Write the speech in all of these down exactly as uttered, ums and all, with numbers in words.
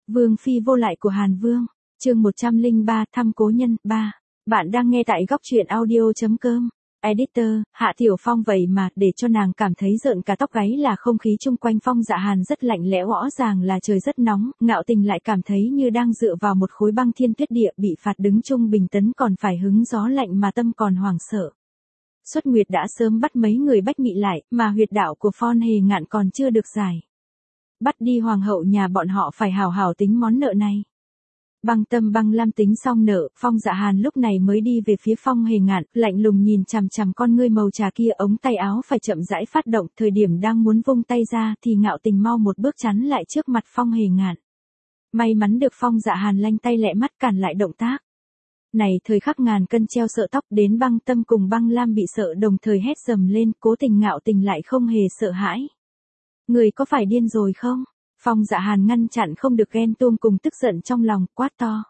Vương phi vô lại của Hàn Vương, chương một trăm lẻ ba thăm cố nhân, ba. Bạn đang nghe tại góc truyện audio.com. Editor, Hạ Tiểu Phong vậy mà, để cho nàng cảm thấy rợn cả tóc gáy là không khí chung quanh Phong Dạ Hàn rất lạnh lẽo, rõ ràng là trời rất nóng, Ngạo Tình lại cảm thấy như đang dựa vào một khối băng thiên tuyết địa, bị phạt đứng trung bình tấn còn phải hứng gió lạnh mà tâm còn hoảng sợ. Xuất Nguyệt đã sớm bắt mấy người Bách Mị lại, mà huyệt đạo của Phong Hề Ngạn còn chưa được giải. Bắt đi hoàng hậu nhà bọn họ phải hào hào tính món nợ này. Băng Tâm Băng Lam tính xong nợ, Phong Dạ Hàn lúc này mới đi về phía Phong Hề Ngạn, lạnh lùng nhìn chằm chằm con ngươi màu trà kia, ống tay áo phải chậm rãi phát động, thời điểm đang muốn vung tay ra thì Ngạo Tình mau một bước chắn lại trước mặt Phong Hề Ngạn. May mắn được Phong Dạ Hàn lanh tay lẹ mắt cản lại động tác. Này thời khắc ngàn cân treo sợ tóc, đến Băng Tâm cùng Băng Lam bị sợ đồng thời hét dầm lên, Cố Tình Ngạo Tình lại không hề sợ hãi. Người có phải điên rồi không? Phong Dạ Hàn ngăn chặn không được ghen tuông cùng tức giận trong lòng, quát to.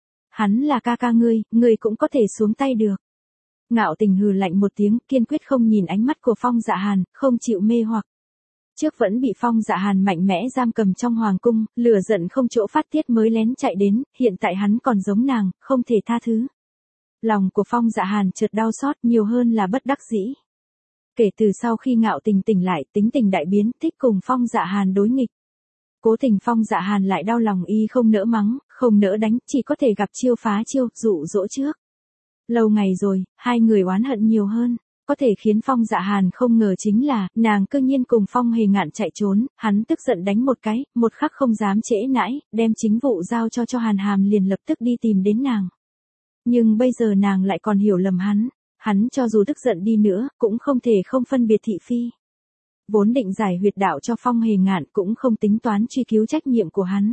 Hắn là ca ca ngươi, ngươi cũng có thể xuống tay được. Ngạo Tình hừ lạnh một tiếng, kiên quyết không nhìn ánh mắt của Phong Dạ Hàn, không chịu mê hoặc. Trước vẫn bị Phong Dạ Hàn mạnh mẽ giam cầm trong hoàng cung, lửa giận không chỗ phát tiết mới lén chạy đến, hiện tại hắn còn giống nàng, không thể tha thứ. Lòng của Phong Dạ Hàn chợt đau xót, nhiều hơn là bất đắc dĩ. Kể từ sau khi Ngạo Tình tỉnh lại, tính tình đại biến, thích cùng Phong Dạ Hàn đối nghịch. Cố Tình Phong Dạ Hàn lại đau lòng y không nỡ mắng, không nỡ đánh, chỉ có thể gặp chiêu phá chiêu, dụ dỗ trước. Lâu ngày rồi, hai người oán hận nhiều hơn, có thể khiến Phong Dạ Hàn không ngờ chính là, nàng cơ nhiên cùng Phong Hề Ngạn chạy trốn, hắn tức giận đánh một cái, một khắc không dám trễ nãi, đem chính vụ giao cho cho Hàn Hàm liền lập tức đi tìm đến nàng. Nhưng bây giờ nàng lại còn hiểu lầm hắn, hắn cho dù tức giận đi nữa, cũng không thể không phân biệt thị phi. Vốn định giải huyệt đạo cho Phong Hề Ngạn cũng không tính toán truy cứu trách nhiệm của hắn.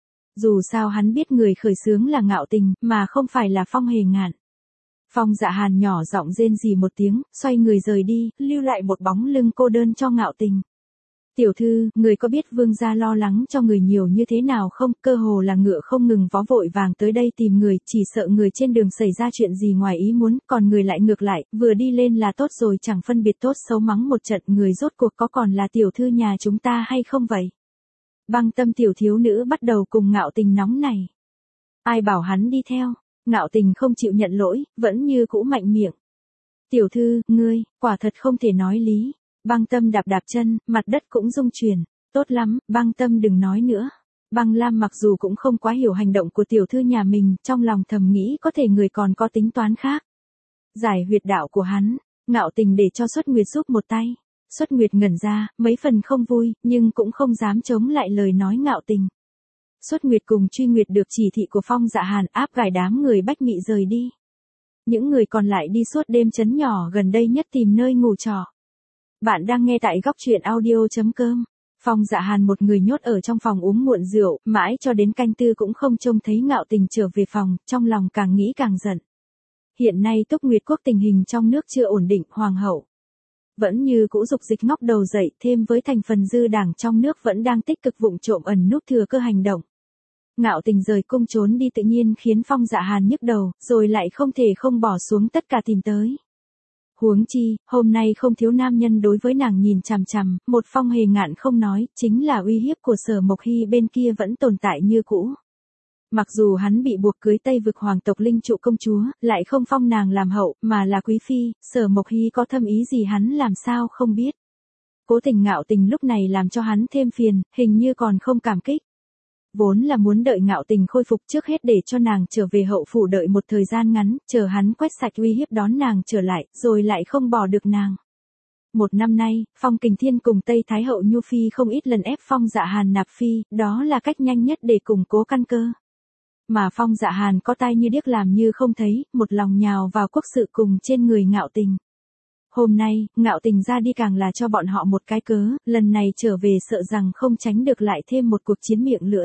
Dù sao hắn biết người khởi xướng là Ngạo Tình, mà không phải là Phong Hề Ngạn. Phong Dạ Hàn nhỏ giọng rên rỉ một tiếng, xoay người rời đi, lưu lại một bóng lưng cô đơn cho Ngạo Tình. Tiểu thư, người có biết vương gia lo lắng cho người nhiều như thế nào không? Cơ hồ là ngựa không ngừng vó vội vàng tới đây tìm người, chỉ sợ người trên đường xảy ra chuyện gì ngoài ý muốn, còn người lại ngược lại, vừa đi lên là tốt rồi, chẳng phân biệt tốt xấu, mắng một trận, người rốt cuộc có còn là tiểu thư nhà chúng ta hay không vậy? Băng Tâm tiểu thiếu nữ bắt đầu cùng Ngạo Tình nóng này. Ai bảo hắn đi theo? Ngạo Tình không chịu nhận lỗi, vẫn như cũ mạnh miệng. Tiểu thư, ngươi, quả thật không thể nói lý. Băng Tâm đạp đạp chân, mặt đất cũng rung chuyển. Tốt lắm, Băng Tâm đừng nói nữa. Băng Lam mặc dù cũng không quá hiểu hành động của tiểu thư nhà mình, trong lòng thầm nghĩ có thể người còn có tính toán khác. Giải huyệt đạo của hắn, Ngạo Tình để cho Xuất Nguyệt giúp một tay. Xuất Nguyệt ngẩn ra, mấy phần không vui, nhưng cũng không dám chống lại lời nói Ngạo Tình. Xuất Nguyệt cùng Truy Nguyệt được chỉ thị của Phong Dạ Hàn áp gài đám người Bách Mị rời đi. Những người còn lại đi suốt đêm trấn nhỏ gần đây nhất tìm nơi ngủ trọ. Bạn đang nghe tại góc truyện audio.com. Phong Dạ Hàn một người nhốt ở trong phòng uống muộn rượu, mãi cho đến canh tư cũng không trông thấy Ngạo Tình trở về phòng, trong lòng càng nghĩ càng giận. Hiện nay Túc Nguyệt quốc tình hình trong nước chưa ổn định, hoàng hậu vẫn như cũ dục dịch ngóc đầu dậy, thêm với thành phần dư đảng trong nước vẫn đang tích cực vụng trộm ẩn núp thừa cơ hành động. Ngạo Tình rời cung trốn đi tự nhiên khiến Phong Dạ Hàn nhức đầu, rồi lại không thể không bỏ xuống tất cả tìm tới. Huống chi, hôm nay không thiếu nam nhân đối với nàng nhìn chằm chằm, một Phong Hề Ngạn không nói, chính là uy hiếp của Sở Mộc Hy bên kia vẫn tồn tại như cũ. Mặc dù hắn bị buộc cưới Tây vực hoàng tộc Linh Trụ công chúa, lại không phong nàng làm hậu, mà là quý phi, Sở Mộc Hy có thâm ý gì hắn làm sao không biết. Cố Tình Ngạo Tình lúc này làm cho hắn thêm phiền, hình như còn không cảm kích. Vốn là muốn đợi Ngạo Tình khôi phục trước hết để cho nàng trở về hậu phủ đợi một thời gian ngắn, chờ hắn quét sạch uy hiếp đón nàng trở lại, rồi lại không bỏ được nàng. Một năm nay, Phong Kình Thiên cùng Tây Thái hậu Nhu Phi không ít lần ép Phong Dạ Hàn nạp phi, đó là cách nhanh nhất để củng cố căn cơ. Mà Phong Dạ Hàn có tai như điếc làm như không thấy, một lòng nhào vào quốc sự cùng trên người Ngạo Tình. Hôm nay, Ngạo Tình ra đi càng là cho bọn họ một cái cớ, lần này trở về sợ rằng không tránh được lại thêm một cuộc chiến miệng lưỡi.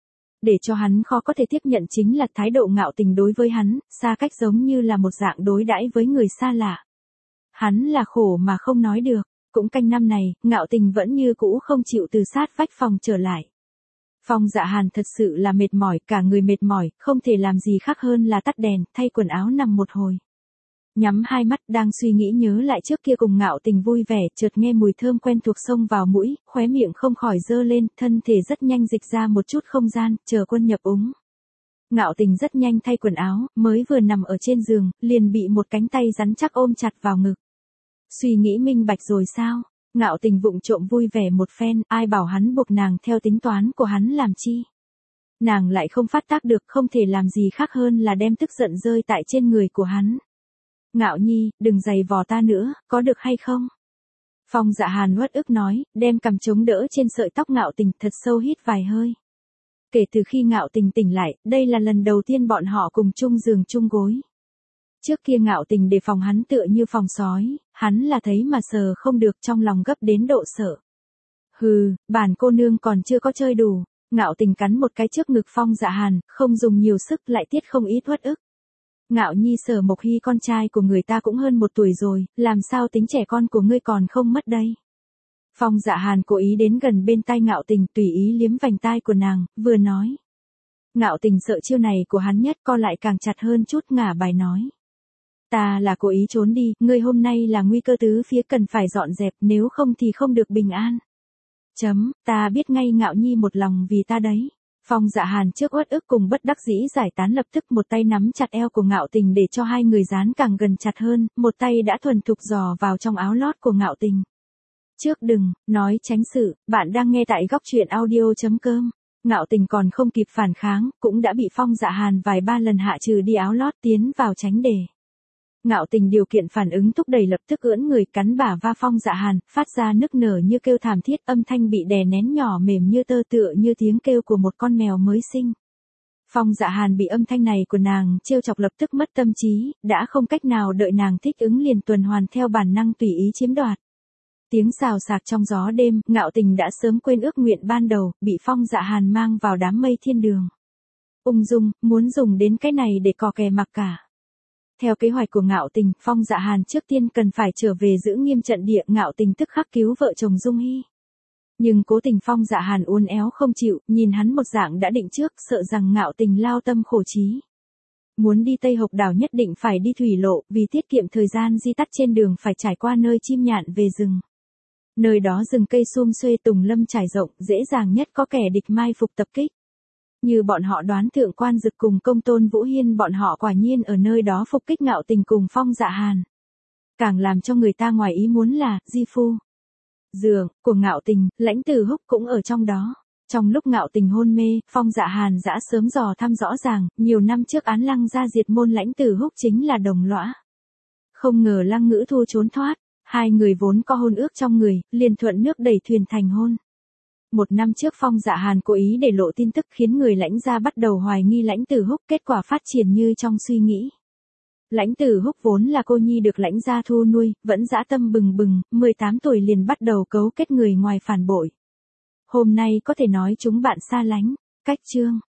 Để cho hắn khó có thể tiếp nhận chính là thái độ Ngạo Tình đối với hắn, xa cách giống như là một dạng đối đãi với người xa lạ. Hắn là khổ mà không nói được, cũng canh năm này, Ngạo Tình vẫn như cũ không chịu từ sát vách phòng trở lại. Phong Dạ Hàn thật sự là mệt mỏi, cả người mệt mỏi, không thể làm gì khác hơn là tắt đèn, thay quần áo nằm một hồi. Nhắm hai mắt đang suy nghĩ nhớ lại trước kia cùng Ngạo Tình vui vẻ, chợt nghe mùi thơm quen thuộc xông vào mũi, khóe miệng không khỏi dơ lên, thân thể rất nhanh dịch ra một chút không gian, chờ quân nhập úng. Ngạo Tình rất nhanh thay quần áo, mới vừa nằm ở trên giường, liền bị một cánh tay rắn chắc ôm chặt vào ngực. Suy nghĩ minh bạch rồi sao? Ngạo Tình vụng trộm vui vẻ một phen, ai bảo hắn buộc nàng theo tính toán của hắn làm chi. Nàng lại không phát tác được, không thể làm gì khác hơn là đem tức giận rơi tại trên người của hắn. Ngạo Nhi, đừng giày vò ta nữa, có được hay không? Phong Dạ Hàn uất ức nói, đem cằm chống đỡ trên sợi tóc Ngạo Tình, thật sâu hít vài hơi. Kể từ khi Ngạo Tình tỉnh lại, đây là lần đầu tiên bọn họ cùng chung giường chung gối. Trước kia Ngạo Tình đề phòng hắn tựa như phòng sói, hắn là thấy mà sờ không được, trong lòng gấp đến độ sợ. Hừ, bản cô nương còn chưa có chơi đủ. Ngạo Tình cắn một cái trước ngực Phong Dạ Hàn, không dùng nhiều sức lại tiết không ít uất ức. Ngạo Nhi, Sở Mộc Hy con trai của người ta cũng hơn một tuổi rồi, làm sao tính trẻ con của ngươi còn không mất đây. Phong Dạ Hàn cố ý đến gần bên tai Ngạo Tình, tùy ý liếm vành tai của nàng, vừa nói. Ngạo Tình sợ chiêu này của hắn nhất, co lại càng chặt hơn chút, ngả bài nói. Ta là cố ý trốn đi, ngươi hôm nay là nguy cơ tứ phía, cần phải dọn dẹp, nếu không thì không được bình an. Chấm, ta biết ngay Ngạo Nhi một lòng vì ta đấy. Phong Dạ Hàn trước uất ức cùng bất đắc dĩ giải tán, lập tức một tay nắm chặt eo của Ngạo Tình để cho hai người dán càng gần chặt hơn, một tay đã thuần thục dò vào trong áo lót của Ngạo Tình. Trước đừng, nói tránh sự, bạn đang nghe tại góc truyện audio chấm com. Ngạo Tình còn không kịp phản kháng, cũng đã bị Phong Dạ Hàn vài ba lần hạ trừ đi áo lót, tiến vào tránh đề. Ngạo Tình điều kiện phản ứng thúc đẩy, lập tức ưỡn người cắn bả va Phong Dạ Hàn, phát ra nức nở như kêu thảm thiết, âm thanh bị đè nén nhỏ mềm như tơ, tựa như tiếng kêu của một con mèo mới sinh. Phong Dạ Hàn bị âm thanh này của nàng trêu chọc, lập tức mất tâm trí, đã không cách nào đợi nàng thích ứng liền tuần hoàn theo bản năng tùy ý chiếm đoạt. Tiếng xào xạc trong gió đêm, Ngạo Tình đã sớm quên ước nguyện ban đầu, bị Phong Dạ Hàn mang vào đám mây thiên đường. Ung dung, muốn dùng đến cái này để cò kè mặc cả. Theo kế hoạch của Ngạo Tình, Phong Dạ Hàn trước tiên cần phải trở về giữ nghiêm trận địa, Ngạo Tình tức khắc cứu vợ chồng Dung Hy. Nhưng cố tình Phong Dạ Hàn uốn éo không chịu, nhìn hắn một dạng đã định trước, sợ rằng Ngạo Tình lao tâm khổ trí. Muốn đi Tây Hộc đảo nhất định phải đi thủy lộ, vì tiết kiệm thời gian di tắt trên đường phải trải qua nơi chim nhạn về rừng. Nơi đó rừng cây sum xuê, tùng lâm trải rộng, dễ dàng nhất có kẻ địch mai phục tập kích. Như bọn họ đoán, Thượng Quan Dực cùng Công Tôn Vũ Hiên bọn họ quả nhiên ở nơi đó phục kích Ngạo Tình cùng Phong Dạ Hàn. Càng làm cho người ta ngoài ý muốn là, Di Phu giường của Ngạo Tình, Lãnh Tử Húc cũng ở trong đó. Trong lúc Ngạo Tình hôn mê, Phong Dạ Hàn đã sớm dò thăm rõ ràng, nhiều năm trước án Lăng gia diệt môn Lãnh Tử Húc chính là đồng lõa. Không ngờ Lăng Ngữ Thu trốn thoát, hai người vốn có hôn ước trong người, liền thuận nước đẩy thuyền thành hôn. Một năm trước Phong Dạ Hàn cố ý để lộ tin tức, khiến người Lãnh gia bắt đầu hoài nghi Lãnh Tử Húc, kết quả phát triển như trong suy nghĩ. Lãnh Tử Húc vốn là cô nhi được Lãnh gia thu nuôi, vẫn dã tâm bừng bừng, mười tám tuổi liền bắt đầu cấu kết người ngoài phản bội. Hôm nay có thể nói chúng bạn xa lánh. Cách chương